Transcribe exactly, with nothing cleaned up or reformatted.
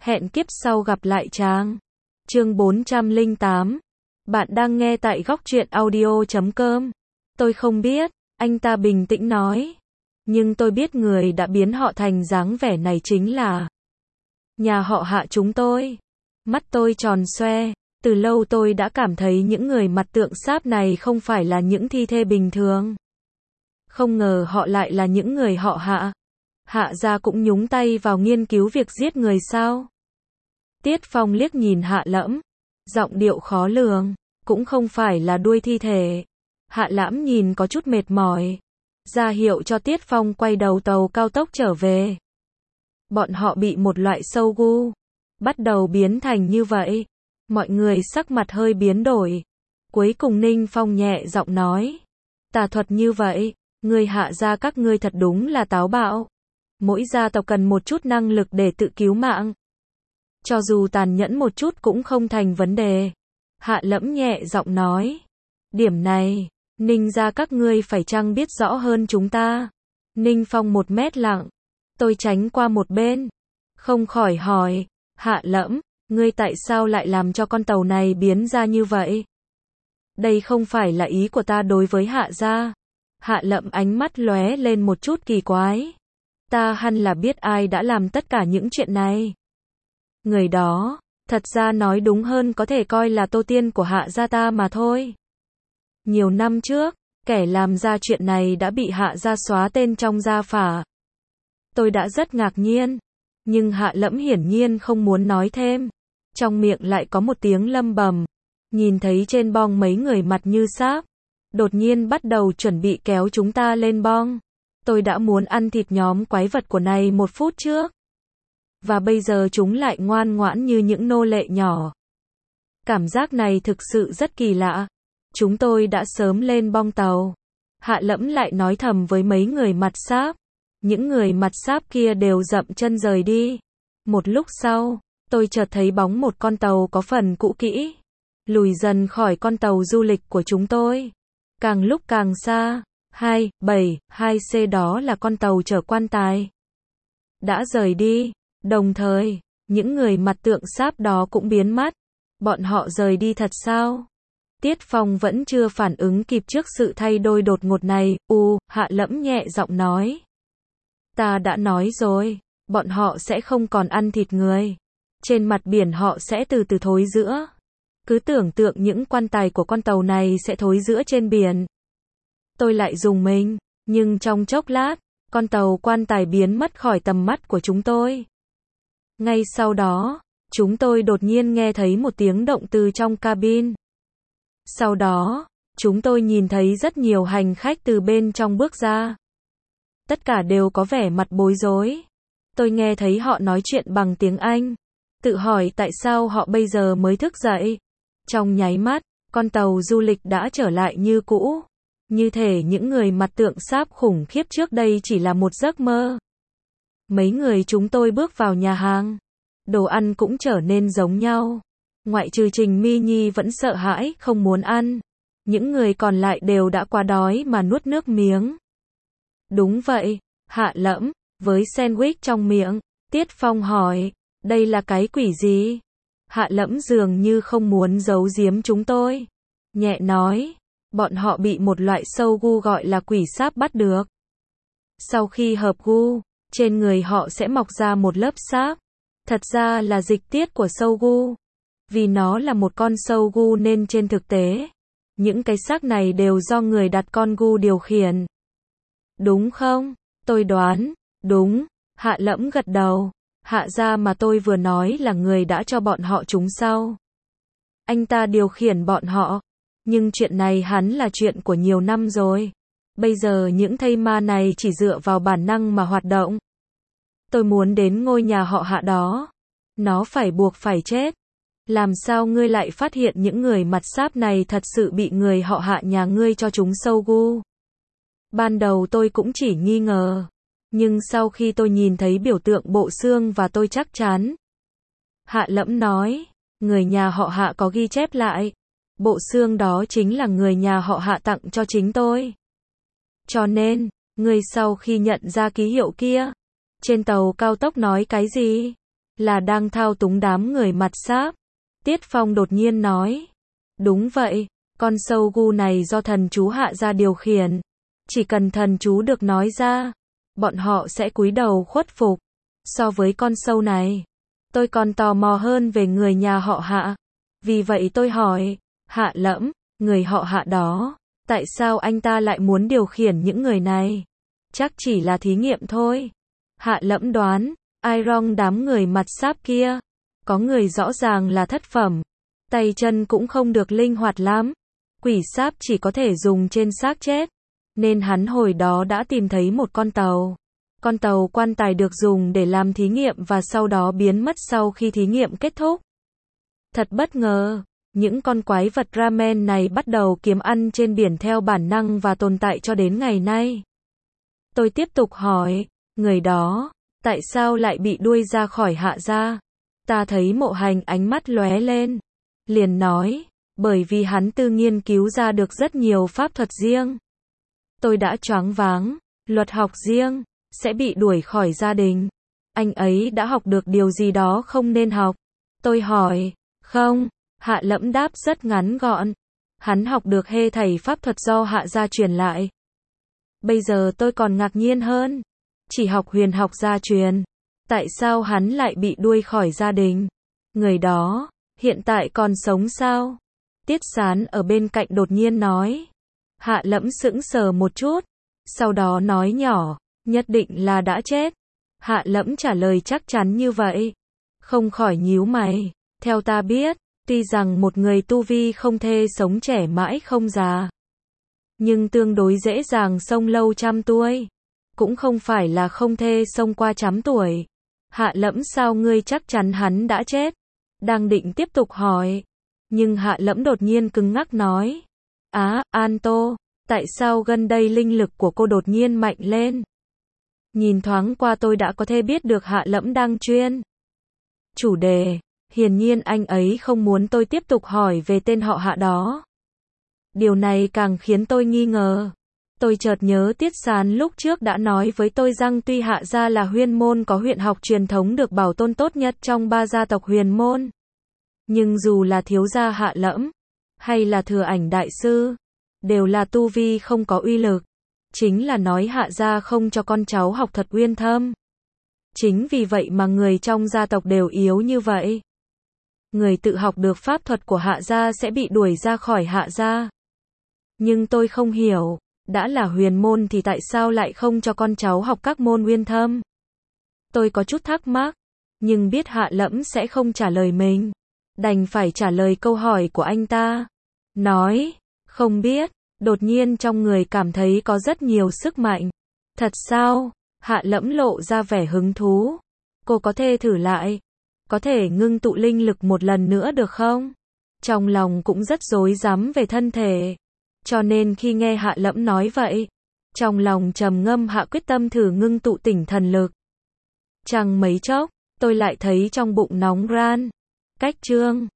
Hẹn kiếp sau gặp lại chàng. Chương bốn trăm lẻ tám. Bạn đang nghe tại góc truyện audio chấm com. Tôi không biết, anh ta bình tĩnh nói. Nhưng tôi biết người đã biến họ thành dáng vẻ này chính là nhà họ Hạ chúng tôi. Mắt tôi tròn xoe. Từ lâu tôi đã cảm thấy những người mặt tượng sáp này không phải là những thi thể bình thường. Không ngờ họ lại là những người họ Hạ. Hạ gia cũng nhúng tay vào nghiên cứu việc giết người sao? Tiết Phong liếc nhìn Hạ Lẫm, giọng điệu khó lường, cũng không phải là đuôi thi thể. Hạ Lẫm nhìn có chút mệt mỏi, ra hiệu cho Tiết Phong quay đầu tàu cao tốc trở về. Bọn họ bị một loại sâu gu bắt đầu biến thành như vậy. Mọi người sắc mặt hơi biến đổi. Cuối cùng Ninh Phong nhẹ giọng nói, tà thuật như vậy, người Hạ gia các ngươi thật đúng là táo bạo. Mỗi gia tộc cần một chút năng lực để tự cứu mạng. Cho dù tàn nhẫn một chút cũng không thành vấn đề. Hạ Lẫm nhẹ giọng nói, điểm này, Ninh gia các ngươi phải chăng biết rõ hơn chúng ta. Ninh Phong một mét lặng. Tôi tránh qua một bên, không khỏi hỏi, Hạ Lẫm, ngươi tại sao lại làm cho con tàu này biến ra như vậy? Đây không phải là ý của ta đối với Hạ gia. Hạ Lẫm ánh mắt lóe lên một chút kỳ quái. Ta hẳn là biết ai đã làm tất cả những chuyện này. Người đó, thật ra nói đúng hơn có thể coi là tổ tiên của Hạ gia ta mà thôi. Nhiều năm trước, kẻ làm ra chuyện này đã bị Hạ gia xóa tên trong gia phả. Tôi đã rất ngạc nhiên, nhưng Hạ Lẫm hiển nhiên không muốn nói thêm. Trong miệng lại có một tiếng lầm bầm. Nhìn thấy trên bong mấy người mặt như sáp, đột nhiên bắt đầu chuẩn bị kéo chúng ta lên bong. Tôi đã muốn ăn thịt nhóm quái vật của này một phút trước. Và bây giờ chúng lại ngoan ngoãn như những nô lệ nhỏ. Cảm giác này thực sự rất kỳ lạ. Chúng tôi đã sớm lên bong tàu. Hạ Lẫm lại nói thầm với mấy người mặt sáp. Những người mặt sáp kia đều dậm chân rời đi. Một lúc sau, tôi chợt thấy bóng một con tàu có phần cũ kỹ lùi dần khỏi con tàu du lịch của chúng tôi. Càng lúc càng xa. hai bảy hai C đó là con tàu chở quan tài. Đã rời đi. Đồng thời, những người mặt tượng sáp đó cũng biến mất. Bọn họ rời đi thật sao? Tiết Phong vẫn chưa phản ứng kịp trước sự thay đổi đột ngột này. U, Hạ Lẫm nhẹ giọng nói. Ta đã nói rồi, bọn họ sẽ không còn ăn thịt người. Trên mặt biển họ sẽ từ từ thối rữa. Cứ tưởng tượng những quan tài của con tàu này sẽ thối rữa trên biển. Tôi lại rùng mình, nhưng trong chốc lát, con tàu quan tài biến mất khỏi tầm mắt của chúng tôi. Ngay sau đó, chúng tôi đột nhiên nghe thấy một tiếng động từ trong cabin. Sau đó, chúng tôi nhìn thấy rất nhiều hành khách từ bên trong bước ra. Tất cả đều có vẻ mặt bối rối. Tôi nghe thấy họ nói chuyện bằng tiếng Anh. Tự hỏi tại sao họ bây giờ mới thức dậy. Trong nháy mắt, con tàu du lịch đã trở lại như cũ. Như thể những người mặt tượng sáp khủng khiếp trước đây chỉ là một giấc mơ. Mấy người chúng tôi bước vào nhà hàng. Đồ ăn cũng trở nên giống nhau. Ngoại trừ Trình Mi Nhi vẫn sợ hãi, không muốn ăn. Những người còn lại đều đã quá đói mà nuốt nước miếng. Đúng vậy, Hạ Lẫm, với sandwich trong miệng, Tiết Phong hỏi, đây là cái quỷ gì? Hạ Lẫm dường như không muốn giấu giếm chúng tôi. Nhẹ nói, bọn họ bị một loại sâu gu gọi là quỷ sáp bắt được. Sau khi hợp gu, trên người họ sẽ mọc ra một lớp sáp. Thật ra là dịch tiết của sâu gu. Vì nó là một con sâu gu nên trên thực tế, những cái xác này đều do người đặt con gu điều khiển. Đúng không? Tôi đoán, đúng. Hạ Lẫm gật đầu. Hạ gia mà tôi vừa nói là người đã cho bọn họ chúng sau. Anh ta điều khiển bọn họ. Nhưng chuyện này hắn là chuyện của nhiều năm rồi. Bây giờ những thây ma này chỉ dựa vào bản năng mà hoạt động. Tôi muốn đến ngôi nhà họ Hạ đó. Nó phải buộc phải chết. Làm sao ngươi lại phát hiện những người mặt sáp này thật sự bị người họ Hạ nhà ngươi cho chúng sâu gu? Ban đầu tôi cũng chỉ nghi ngờ. Nhưng sau khi tôi nhìn thấy biểu tượng bộ xương và tôi chắc chắn. Hạ Lẫm nói, người nhà họ Hạ có ghi chép lại. Bộ xương đó chính là người nhà họ Hạ tặng cho chính tôi. Cho nên, ngươi sau khi nhận ra ký hiệu kia, trên tàu cao tốc nói cái gì? Là đang thao túng đám người mặt sáp. Tiết Phong đột nhiên nói. Đúng vậy, con sâu gu này do thần chú hạ gia điều khiển. Chỉ cần thần chú được nói ra, bọn họ sẽ cúi đầu khuất phục. So với con sâu này, tôi còn tò mò hơn về người nhà họ Hạ. Vì vậy tôi hỏi, Hạ Lẫm, người họ Hạ đó, tại sao anh ta lại muốn điều khiển những người này? Chắc chỉ là thí nghiệm thôi. Hạ Lẫm đoán, Iron đám người mặt sáp kia, có người rõ ràng là thất phẩm, tay chân cũng không được linh hoạt lắm. Quỷ sáp chỉ có thể dùng trên xác chết, nên hắn hồi đó đã tìm thấy một con tàu. Con tàu quan tài được dùng để làm thí nghiệm và sau đó biến mất sau khi thí nghiệm kết thúc. Thật bất ngờ, những con quái vật ramen này bắt đầu kiếm ăn trên biển theo bản năng và tồn tại cho đến ngày nay. Tôi tiếp tục hỏi, người đó, tại sao lại bị đuôi ra khỏi Hạ gia? Ta thấy Mộ Hành ánh mắt lóe lên, liền nói, bởi vì hắn tự nghiên cứu ra được rất nhiều pháp thuật riêng. Tôi đã choáng váng, luật học riêng, sẽ bị đuổi khỏi gia đình. Anh ấy đã học được điều gì đó không nên học. Tôi hỏi, không, Hạ Lẫm đáp rất ngắn gọn. Hắn học được hết thảy pháp thuật do Hạ gia truyền lại. Bây giờ tôi còn ngạc nhiên hơn. Chỉ học huyền học gia truyền. Tại sao hắn lại bị đuổi khỏi gia đình? Người đó, hiện tại còn sống sao? Tiết Sán ở bên cạnh đột nhiên nói. Hạ Lẫm sững sờ một chút. Sau đó nói nhỏ, nhất định là đã chết. Hạ Lẫm trả lời chắc chắn như vậy. Không khỏi nhíu mày. Theo ta biết, tuy rằng một người tu vi không thể sống trẻ mãi không già, nhưng tương đối dễ dàng sống lâu trăm tuổi. Cũng không phải là không thể sống qua trăm tuổi. Hạ Lẫm sao ngươi chắc chắn hắn đã chết? Đang định tiếp tục hỏi. Nhưng Hạ Lẫm đột nhiên cứng ngắc nói. Á, An Tô, tại sao gần đây linh lực của cô đột nhiên mạnh lên? Nhìn thoáng qua tôi đã có thể biết được Hạ Lẫm đang chuyên chủ đề. Hiển nhiên anh ấy không muốn tôi tiếp tục hỏi về tên họ Hạ đó. Điều này càng khiến tôi nghi ngờ. Tôi chợt nhớ Tiết Sán lúc trước đã nói với tôi rằng tuy Hạ gia là huyền môn có huyền học truyền thống được bảo tồn tốt nhất trong ba gia tộc huyền môn, nhưng dù là thiếu gia Hạ Lẫm, hay là Thừa Ảnh đại sư, đều là tu vi không có uy lực. Chính là nói Hạ gia không cho con cháu học thuật uyên thâm. Chính vì vậy mà người trong gia tộc đều yếu như vậy. Người tự học được pháp thuật của Hạ gia sẽ bị đuổi ra khỏi Hạ gia. Nhưng tôi không hiểu, đã là huyền môn thì tại sao lại không cho con cháu học các môn uyên thâm? Tôi có chút thắc mắc, nhưng biết Hạ Lẫm sẽ không trả lời mình, đành phải trả lời câu hỏi của anh ta. Nói, không biết, đột nhiên trong người cảm thấy có rất nhiều sức mạnh. Thật sao? Hạ Lẫm lộ ra vẻ hứng thú. Cô có thể thử lại. Có thể ngưng tụ linh lực một lần nữa được không? Trong lòng cũng rất rối rắm về thân thể. Cho nên khi nghe Hạ Lẫm nói vậy, trong lòng trầm ngâm hạ quyết tâm thử ngưng tụ tỉnh thần lực. Chẳng mấy chốc, tôi lại thấy trong bụng nóng ran. Cách chương